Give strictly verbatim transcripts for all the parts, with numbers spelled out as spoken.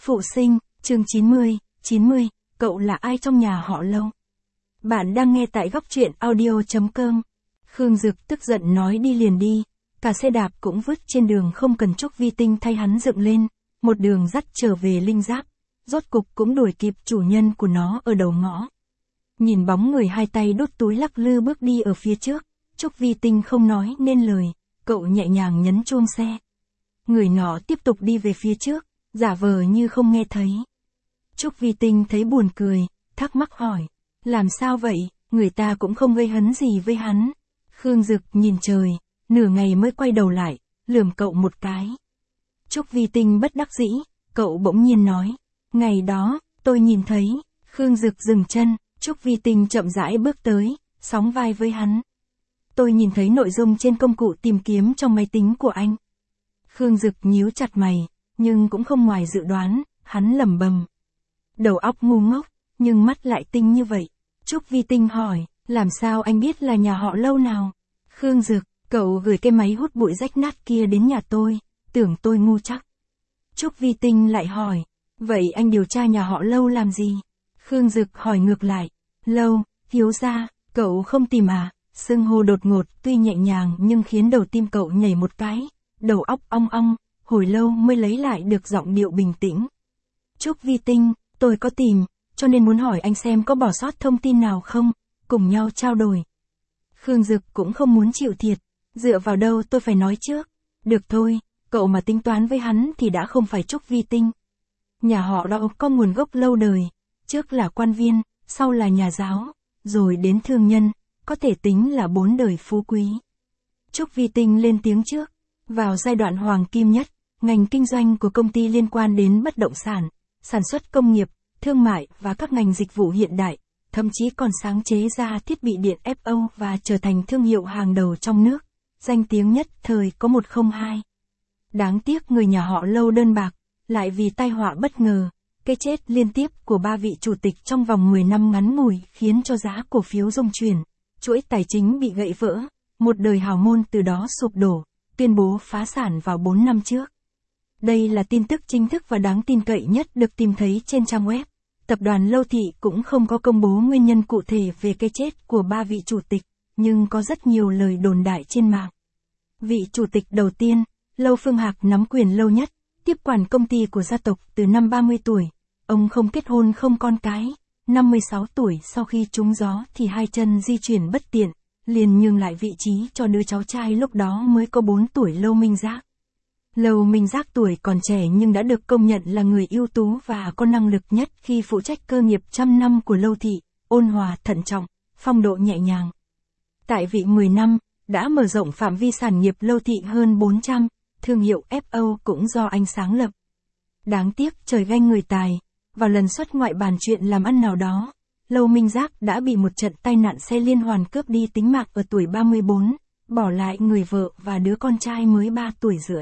Phụ sinh, chương chín mươi, chín mươi, cậu là ai trong nhà họ Lâu? Bạn đang nghe tại góc truyện audio chấm com. Khương Dực tức giận nói đi liền đi, cả xe đạp cũng vứt trên đường không cần Trúc Vi Tinh thay hắn dựng lên, một đường dắt trở về Linh Giáp, rốt cục cũng đuổi kịp chủ nhân của nó ở đầu ngõ. Nhìn bóng người hai tay đút túi lắc lư bước đi ở phía trước, Trúc Vi Tinh không nói nên lời, cậu nhẹ nhàng nhấn chuông xe. Người nọ tiếp tục đi về phía trước, giả vờ như không nghe thấy. Trúc Vi Tinh thấy buồn cười, thắc mắc hỏi, làm sao vậy, người ta cũng không gây hấn gì với hắn. Khương Dực nhìn trời, nửa ngày mới quay đầu lại, lườm cậu một cái. Trúc Vi Tinh bất đắc dĩ, cậu bỗng nhiên nói, ngày đó, tôi nhìn thấy. Khương Dực dừng chân, Trúc Vi Tinh chậm rãi bước tới, sóng vai với hắn. Tôi nhìn thấy nội dung trên công cụ tìm kiếm trong máy tính của anh. Khương Dực nhíu chặt mày, nhưng cũng không ngoài dự đoán, hắn lẩm bẩm. Đầu óc ngu ngốc, nhưng mắt lại tinh như vậy. Trúc Vi Tinh hỏi, làm sao anh biết là nhà họ Lâu nào? Khương Dực, cậu gửi cái máy hút bụi rách nát kia đến nhà tôi, tưởng tôi ngu chắc. Trúc Vi Tinh lại hỏi, vậy anh điều tra nhà họ Lâu làm gì? Khương Dực hỏi ngược lại, Lâu, thiếu gia, cậu không tìm à? Xưng hô đột ngột tuy nhẹ nhàng nhưng khiến đầu tim cậu nhảy một cái, đầu óc ong ong, hồi lâu mới lấy lại được giọng điệu bình tĩnh. Trúc Vi Tinh, tôi có tìm, cho nên muốn hỏi anh xem có bỏ sót thông tin nào không, cùng nhau trao đổi. Khương Dực cũng không muốn chịu thiệt, dựa vào đâu tôi phải nói trước. Được thôi, cậu mà tính toán với hắn thì đã không phải Trúc Vi Tinh. Nhà họ đó có nguồn gốc lâu đời, trước là quan viên, sau là nhà giáo, rồi đến thương nhân, có thể tính là bốn đời phú quý. Trúc Vi Tinh lên tiếng trước, vào giai đoạn hoàng kim nhất, ngành kinh doanh của công ty liên quan đến bất động sản, sản xuất công nghiệp, thương mại và các ngành dịch vụ hiện đại, thậm chí còn sáng chế ra thiết bị điện ép o và trở thành thương hiệu hàng đầu trong nước, danh tiếng nhất thời có một không hai. Đáng tiếc người nhà họ Lâu đơn bạc, lại vì tai họa bất ngờ, cái chết liên tiếp của ba vị chủ tịch trong vòng mười năm ngắn ngủi khiến cho giá cổ phiếu rung chuyển, chuỗi tài chính bị gãy vỡ, một đời hào môn từ đó sụp đổ, tuyên bố phá sản vào bốn năm trước. Đây là tin tức chính thức và đáng tin cậy nhất được tìm thấy trên trang web. Tập đoàn Lâu Thị cũng không có công bố nguyên nhân cụ thể về cái chết của ba vị chủ tịch, nhưng có rất nhiều lời đồn đại trên mạng. Vị chủ tịch đầu tiên, Lâu Phương Hạc nắm quyền lâu nhất, tiếp quản công ty của gia tộc từ năm ba mươi tuổi. Ông không kết hôn không con cái, năm mươi sáu tuổi sau khi trúng gió thì hai chân di chuyển bất tiện, liền nhường lại vị trí cho đứa cháu trai lúc đó mới có bốn tuổi Lâu Minh Giác. Lâu Minh Giác tuổi còn trẻ nhưng đã được công nhận là người ưu tú và có năng lực nhất khi phụ trách cơ nghiệp trăm năm của Lâu Thị, ôn hòa thận trọng, phong độ nhẹ nhàng. Tại vị mười năm, đã mở rộng phạm vi sản nghiệp Lâu Thị hơn bốn trăm, thương hiệu ép o cũng do anh sáng lập. Đáng tiếc trời ganh người tài, vào lần xuất ngoại bàn chuyện làm ăn nào đó, Lâu Minh Giác đã bị một trận tai nạn xe liên hoàn cướp đi tính mạng ở tuổi ba mươi bốn, bỏ lại người vợ và đứa con trai mới ba tuổi rưỡi.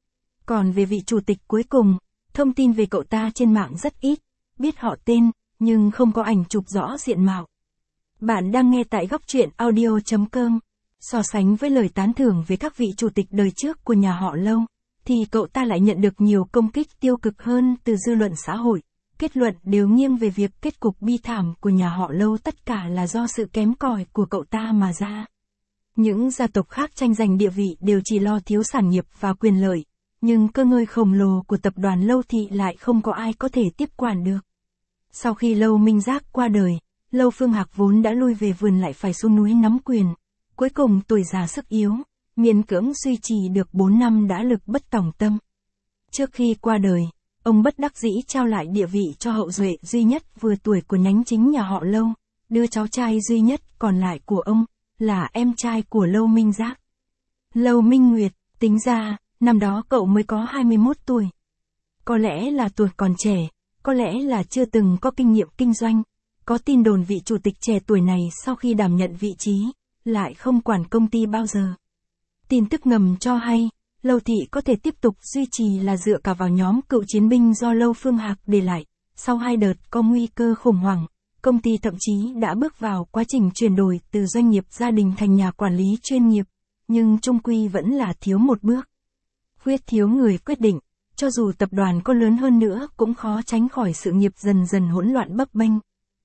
Còn về vị chủ tịch cuối cùng, thông tin về cậu ta trên mạng rất ít, biết họ tên, nhưng không có ảnh chụp rõ diện mạo. Bạn đang nghe tại góc truyện audio chấm com. So sánh với lời tán thưởng về các vị chủ tịch đời trước của nhà họ Lâu, thì cậu ta lại nhận được nhiều công kích tiêu cực hơn từ dư luận xã hội. Kết luận đều nghiêng về việc kết cục bi thảm của nhà họ Lâu tất cả là do sự kém cỏi của cậu ta mà ra. Những gia tộc khác tranh giành địa vị đều chỉ lo thiếu sản nghiệp và quyền lợi, nhưng cơ ngơi khổng lồ của tập đoàn Lâu Thị lại không có ai có thể tiếp quản được. Sau khi Lâu Minh Giác qua đời, Lâu Phương Hạc vốn đã lui về vườn lại phải xuống núi nắm quyền. Cuối cùng tuổi già sức yếu, miễn cưỡng duy trì được bốn năm đã lực bất tòng tâm. Trước khi qua đời, ông bất đắc dĩ trao lại địa vị cho hậu duệ duy nhất vừa tuổi của nhánh chính nhà họ Lâu, đứa cháu trai duy nhất còn lại của ông, là em trai của Lâu Minh Giác. Lâu Minh Nguyệt, tính ra, năm đó cậu mới có hai mươi mốt tuổi. Có lẽ là tuổi còn trẻ, có lẽ là chưa từng có kinh nghiệm kinh doanh, có tin đồn vị chủ tịch trẻ tuổi này sau khi đảm nhận vị trí, lại không quản công ty bao giờ. Tin tức ngầm cho hay, Lâu Thị có thể tiếp tục duy trì là dựa cả vào nhóm cựu chiến binh do Lâu Phương Hạc để lại. Sau hai đợt có nguy cơ khủng hoảng, công ty thậm chí đã bước vào quá trình chuyển đổi từ doanh nghiệp gia đình thành nhà quản lý chuyên nghiệp, nhưng chung quy vẫn là thiếu một bước. Khuyết thiếu người quyết định, cho dù tập đoàn có lớn hơn nữa cũng khó tránh khỏi sự nghiệp dần dần hỗn loạn bấp bênh.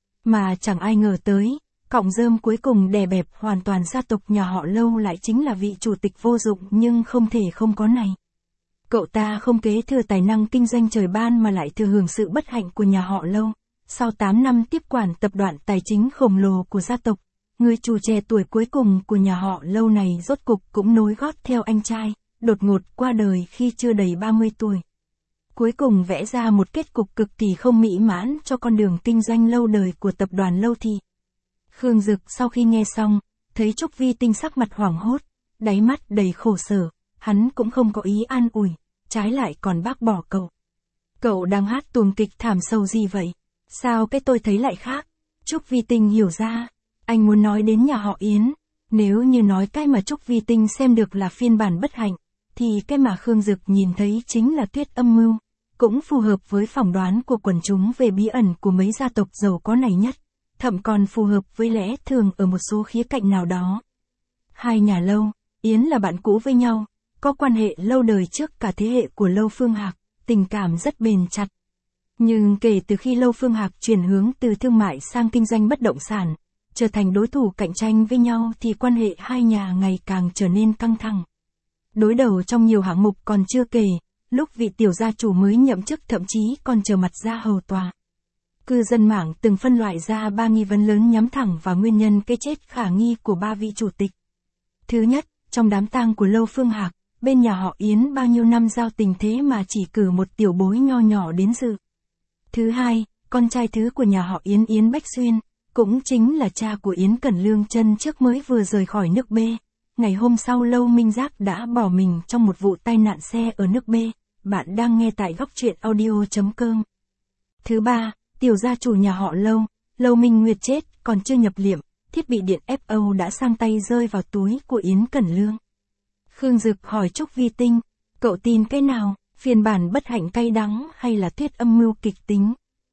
Mà chẳng ai ngờ tới, cọng rơm cuối cùng đè bẹp hoàn toàn gia tộc nhà họ Lâu lại chính là vị chủ tịch vô dụng nhưng không thể không có này. Cậu ta không kế thừa tài năng kinh doanh trời ban mà lại thừa hưởng sự bất hạnh của nhà họ Lâu. Sau tám năm tiếp quản tập đoàn tài chính khổng lồ của gia tộc, người chủ trẻ tuổi cuối cùng của nhà họ Lâu này rốt cục cũng nối gót theo anh trai, đột ngột qua đời khi chưa đầy ba mươi tuổi. Cuối cùng vẽ ra một kết cục cực kỳ không mỹ mãn cho con đường kinh doanh lâu đời của tập đoàn Lâu Thị. Khương Dực sau khi nghe xong, thấy Trúc Vi Tinh sắc mặt hoảng hốt, đáy mắt đầy khổ sở, hắn cũng không có ý an ủi, trái lại còn bác bỏ cậu. Cậu đang hát tuồng kịch thảm sâu gì vậy? Sao cái tôi thấy lại khác? Trúc Vi Tinh hiểu ra, anh muốn nói đến nhà họ Yến. Nếu như nói cái mà Trúc Vi Tinh xem được là phiên bản bất hạnh, thì cái mà Khương Dực nhìn thấy chính là thuyết âm mưu, cũng phù hợp với phỏng đoán của quần chúng về bí ẩn của mấy gia tộc giàu có này nhất, thậm còn phù hợp với lẽ thường ở một số khía cạnh nào đó. Hai nhà Lâu, Yến là bạn cũ với nhau, có quan hệ lâu đời trước cả thế hệ của Lâu Phương Hạc, tình cảm rất bền chặt. Nhưng kể từ khi Lâu Phương Hạc chuyển hướng từ thương mại sang kinh doanh bất động sản, trở thành đối thủ cạnh tranh với nhau thì quan hệ hai nhà ngày càng trở nên căng thẳng. Đối đầu trong nhiều hạng mục còn chưa kể, lúc vị tiểu gia chủ mới nhậm chức thậm chí còn trở mặt ra hầu tòa. Cư dân mạng từng phân loại ra ba nghi vấn lớn nhắm thẳng vào nguyên nhân cái chết khả nghi của ba vị chủ tịch. Thứ nhất, trong đám tang của Lâu Phương Hạc, bên nhà họ Yến bao nhiêu năm giao tình thế mà chỉ cử một tiểu bối nho nhỏ đến dự. Thứ hai, con trai thứ của nhà họ Yến Yến Bách Xuyên, cũng chính là cha của Yến Cẩn Lương chân trước mới vừa rời khỏi nước B. Ngày hôm sau Lâu Minh Giác đã bỏ mình trong một vụ tai nạn xe ở nước B. Bạn đang nghe tại góc truyện audio chấm com. Thứ ba, tiểu gia chủ nhà họ Lâu, Lâu Minh Nguyệt chết, còn chưa nhập liệm, thiết bị điện ép o đã sang tay rơi vào túi của Yến Cẩn Lương. Khương Dực hỏi Trúc Vi Tinh, cậu tin cái nào, phiên bản bất hạnh cay đắng hay là thuyết âm mưu kịch tính?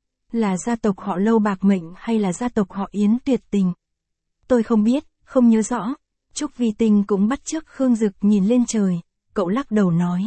Là gia tộc họ Lâu bạc mệnh hay là gia tộc họ Yến tuyệt tình? Tôi không biết, không nhớ rõ. Trúc Vi Tinh cũng bắt chước Khương Dực nhìn lên trời, cậu lắc đầu nói.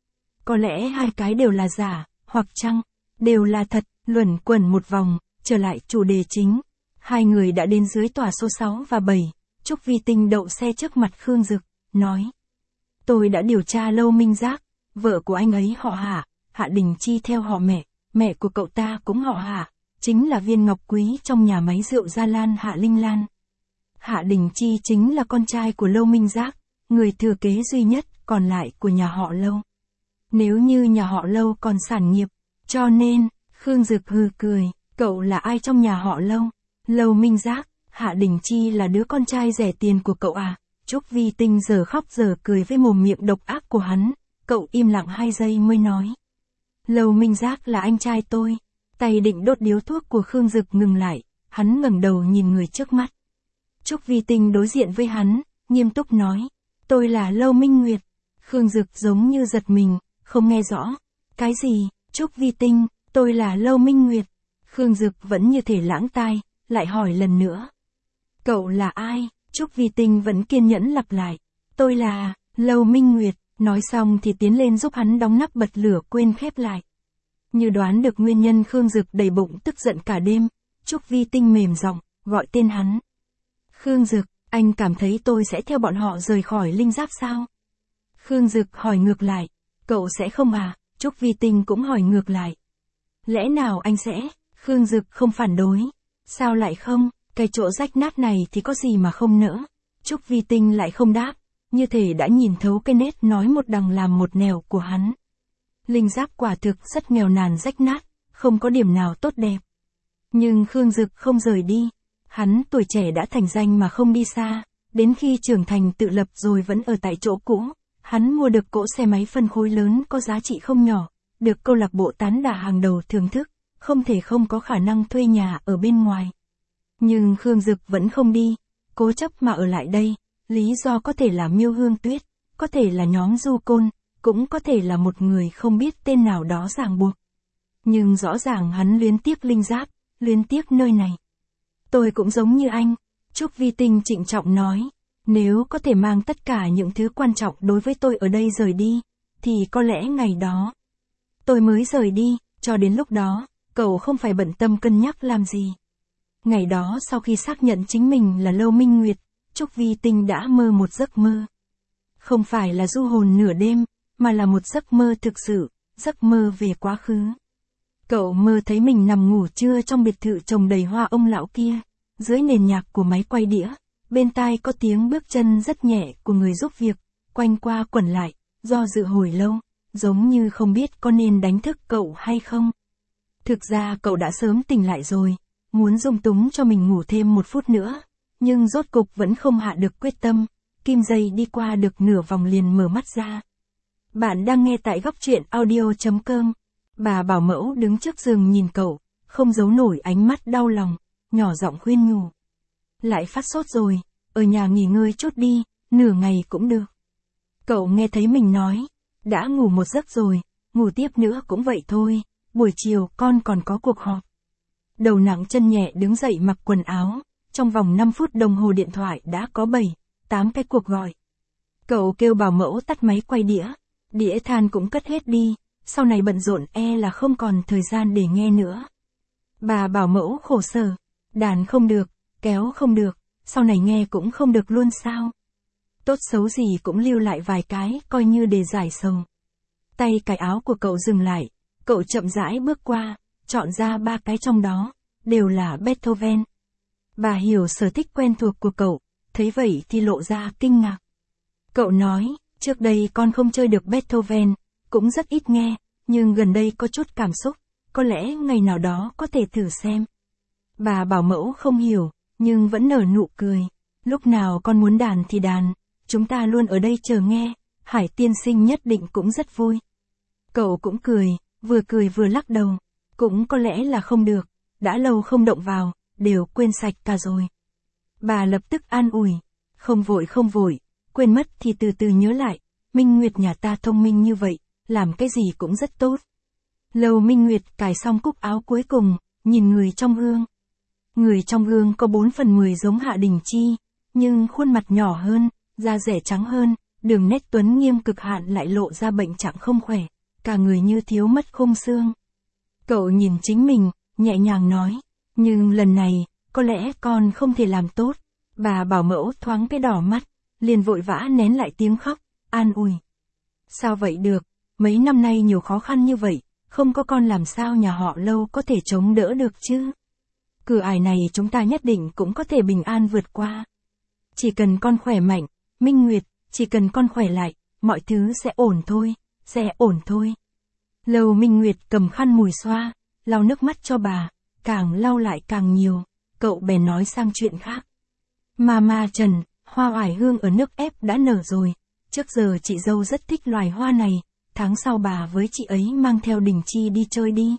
Có lẽ hai cái đều là giả, hoặc chăng, đều là thật, luẩn quẩn một vòng, trở lại chủ đề chính. Hai người đã đến dưới tòa số sáu và bảy, Trúc Vi Tinh đậu xe trước mặt Khương Dực, nói. Tôi đã điều tra Lâu Minh Giác, vợ của anh ấy họ Hạ, Hạ Đình Chi theo họ mẹ, mẹ của cậu ta cũng họ Hạ, chính là viên ngọc quý trong nhà máy rượu Gia Lan Hạ Linh Lan. Hạ Đình Chi chính là con trai của Lâu Minh Giác, người thừa kế duy nhất còn lại của nhà họ Lâu. Nếu như nhà họ Lâu còn sản nghiệp, cho nên, Khương Dực hừ cười, cậu là ai trong nhà họ Lâu? Lâu Minh Giác, Hạ Đình Chi là đứa con trai rẻ tiền của cậu à? Trúc Vi Tinh giờ khóc giờ cười với mồm miệng độc ác của hắn, cậu im lặng hai giây mới nói. Lâu Minh Giác là anh trai tôi. Tay định đốt điếu thuốc của Khương Dực ngừng lại, hắn ngẩng đầu nhìn người trước mắt. Trúc Vi Tinh đối diện với hắn, nghiêm túc nói, tôi là Lâu Minh Nguyệt. Khương Dực giống như giật mình, không nghe rõ. Cái gì? Trúc Vi Tinh, tôi là Lâu Minh Nguyệt. Khương Dực vẫn như thể lãng tai, lại hỏi lần nữa. Cậu là ai? Trúc Vi Tinh vẫn kiên nhẫn lặp lại. Tôi là Lâu Minh Nguyệt. Nói xong thì tiến lên giúp hắn đóng nắp bật lửa quên khép lại. Như đoán được nguyên nhân, Khương Dực đầy bụng tức giận cả đêm. Trúc Vi Tinh mềm giọng gọi tên hắn. Khương Dực, anh cảm thấy tôi sẽ theo bọn họ rời khỏi Linh Giáp sao? Khương Dực hỏi ngược lại. Cậu sẽ không à? Trúc Vi Tinh cũng hỏi ngược lại. Lẽ nào anh sẽ? Khương Dực không phản đối. Sao lại không? Cái chỗ rách nát này thì có gì mà không nỡ? Trúc Vi Tinh lại không đáp, như thể đã nhìn thấu cái nét nói một đằng làm một nẻo của hắn. Linh Giáp quả thực rất nghèo nàn rách nát, không có điểm nào tốt đẹp. Nhưng Khương Dực không rời đi. Hắn tuổi trẻ đã thành danh mà không đi xa, đến khi trưởng thành tự lập rồi vẫn ở tại chỗ cũ. Hắn mua được cỗ xe máy phân khối lớn có giá trị không nhỏ, được câu lạc bộ tán đả hàng đầu thưởng thức, không thể không có khả năng thuê nhà ở bên ngoài. Nhưng Khương Dực vẫn không đi, cố chấp mà ở lại đây. Lý do có thể là Miêu Hương Tuyết, có thể là nhóm Du Côn, cũng có thể là một người không biết tên nào đó ràng buộc. Nhưng rõ ràng hắn luyến tiếc Linh Giáp, luyến tiếc nơi này. Tôi cũng giống như anh, Trúc Vi Tinh trịnh trọng nói, nếu có thể mang tất cả những thứ quan trọng đối với tôi ở đây rời đi, thì có lẽ ngày đó tôi mới rời đi, cho đến lúc đó, cậu không phải bận tâm cân nhắc làm gì. Ngày đó sau khi xác nhận chính mình là Lâu Minh Nguyệt, Trúc Vi Tinh đã mơ một giấc mơ. Không phải là du hồn nửa đêm, mà là một giấc mơ thực sự, giấc mơ về quá khứ. Cậu mơ thấy mình nằm ngủ trưa trong biệt thự trồng đầy hoa ông lão kia, dưới nền nhạc của máy quay đĩa, bên tai có tiếng bước chân rất nhẹ của người giúp việc, quanh qua quẩn lại, do dự hồi lâu, giống như không biết có nên đánh thức cậu hay không. Thực ra cậu đã sớm tỉnh lại rồi, muốn dung túng cho mình ngủ thêm một phút nữa, nhưng rốt cục vẫn không hạ được quyết tâm, kim dây đi qua được nửa vòng liền mở mắt ra. Bạn đang nghe tại góc truyện audio chấm com. Bà bảo mẫu đứng trước giường nhìn cậu, không giấu nổi ánh mắt đau lòng, nhỏ giọng khuyên nhủ. Lại phát sốt rồi, ở nhà nghỉ ngơi chút đi, nửa ngày cũng được. Cậu nghe thấy mình nói, đã ngủ một giấc rồi, ngủ tiếp nữa cũng vậy thôi, buổi chiều con còn có cuộc họp. Đầu nặng chân nhẹ đứng dậy mặc quần áo, trong vòng năm phút đồng hồ điện thoại đã có bảy, tám cái cuộc gọi. Cậu kêu bảo mẫu tắt máy quay đĩa, đĩa than cũng cất hết đi, sau này bận rộn e là không còn thời gian để nghe nữa. Bà bảo mẫu khổ sở, đàn không được, kéo không được, sau này nghe cũng không được luôn sao. Tốt xấu gì cũng lưu lại vài cái, coi như để giải sầu. Tay cài áo của cậu dừng lại, cậu chậm rãi bước qua, chọn ra ba cái trong đó, đều là Beethoven. Bà hiểu sở thích quen thuộc của cậu, thấy vậy thì lộ ra kinh ngạc. Cậu nói, trước đây con không chơi được Beethoven, cũng rất ít nghe, nhưng gần đây có chút cảm xúc, có lẽ ngày nào đó có thể thử xem. Bà bảo mẫu không hiểu, nhưng vẫn nở nụ cười. Lúc nào con muốn đàn thì đàn, chúng ta luôn ở đây chờ nghe, Hải tiên sinh nhất định cũng rất vui. Cậu cũng cười, vừa cười vừa lắc đầu, cũng có lẽ là không được, đã lâu không động vào, đều quên sạch cả rồi. Bà lập tức an ủi, không vội không vội, quên mất thì từ từ nhớ lại, Minh Nguyệt nhà ta thông minh như vậy, làm cái gì cũng rất tốt. Lâu Minh Nguyệt cài xong cúc áo cuối cùng, nhìn người trong gương. Người trong gương có bốn phần mười giống Hạ Đình Chi, nhưng khuôn mặt nhỏ hơn, da rẻ trắng hơn, đường nét tuấn nghiêm cực hạn lại lộ ra bệnh trạng không khỏe, cả người như thiếu mất khung xương. Cậu nhìn chính mình, nhẹ nhàng nói, nhưng lần này, có lẽ con không thể làm tốt. Bà bảo mẫu thoáng cái đỏ mắt, liền vội vã nén lại tiếng khóc, an ủi. Sao vậy được, mấy năm nay nhiều khó khăn như vậy, không có con làm sao nhà họ Lâu có thể chống đỡ được chứ. Cửa ải này chúng ta nhất định cũng có thể bình an vượt qua. Chỉ cần con khỏe mạnh, Minh Nguyệt, chỉ cần con khỏe lại, mọi thứ sẽ ổn thôi, sẽ ổn thôi. Lâu Minh Nguyệt cầm khăn mùi xoa, lau nước mắt cho bà, càng lau lại càng nhiều, cậu bèn nói sang chuyện khác. Mama Trần, hoa oải hương ở nước ép đã nở rồi, trước giờ chị dâu rất thích loài hoa này, tháng sau bà với chị ấy mang theo Đình Chi đi chơi đi.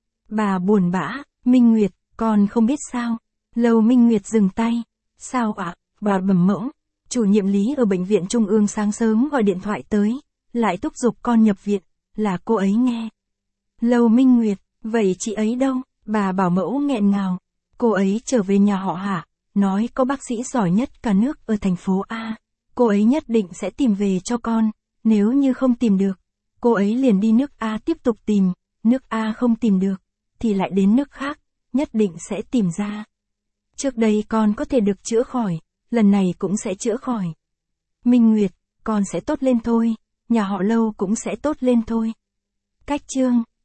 Bà buồn bã, Minh Nguyệt, con không biết sao. Lâu Minh Nguyệt dừng tay. Sao ạ? À? Bà bẩm mẫu. Chủ nhiệm Lý ở bệnh viện Trung ương sáng sớm gọi điện thoại tới, lại thúc giục con nhập viện, là cô ấy nghe. Lâu Minh Nguyệt, vậy chị ấy đâu? Bà bảo mẫu nghẹn ngào. Cô ấy trở về nhà họ Hạ, nói có bác sĩ giỏi nhất cả nước ở thành phố A. Cô ấy nhất định sẽ tìm về cho con, nếu như không tìm được, cô ấy liền đi nước A tiếp tục tìm, nước A không tìm được, thì lại đến nước khác, nhất định sẽ tìm ra. Trước đây con có thể được chữa khỏi, lần này cũng sẽ chữa khỏi. Minh Nguyệt, con sẽ tốt lên thôi, nhà họ Lâu cũng sẽ tốt lên thôi. Cách chương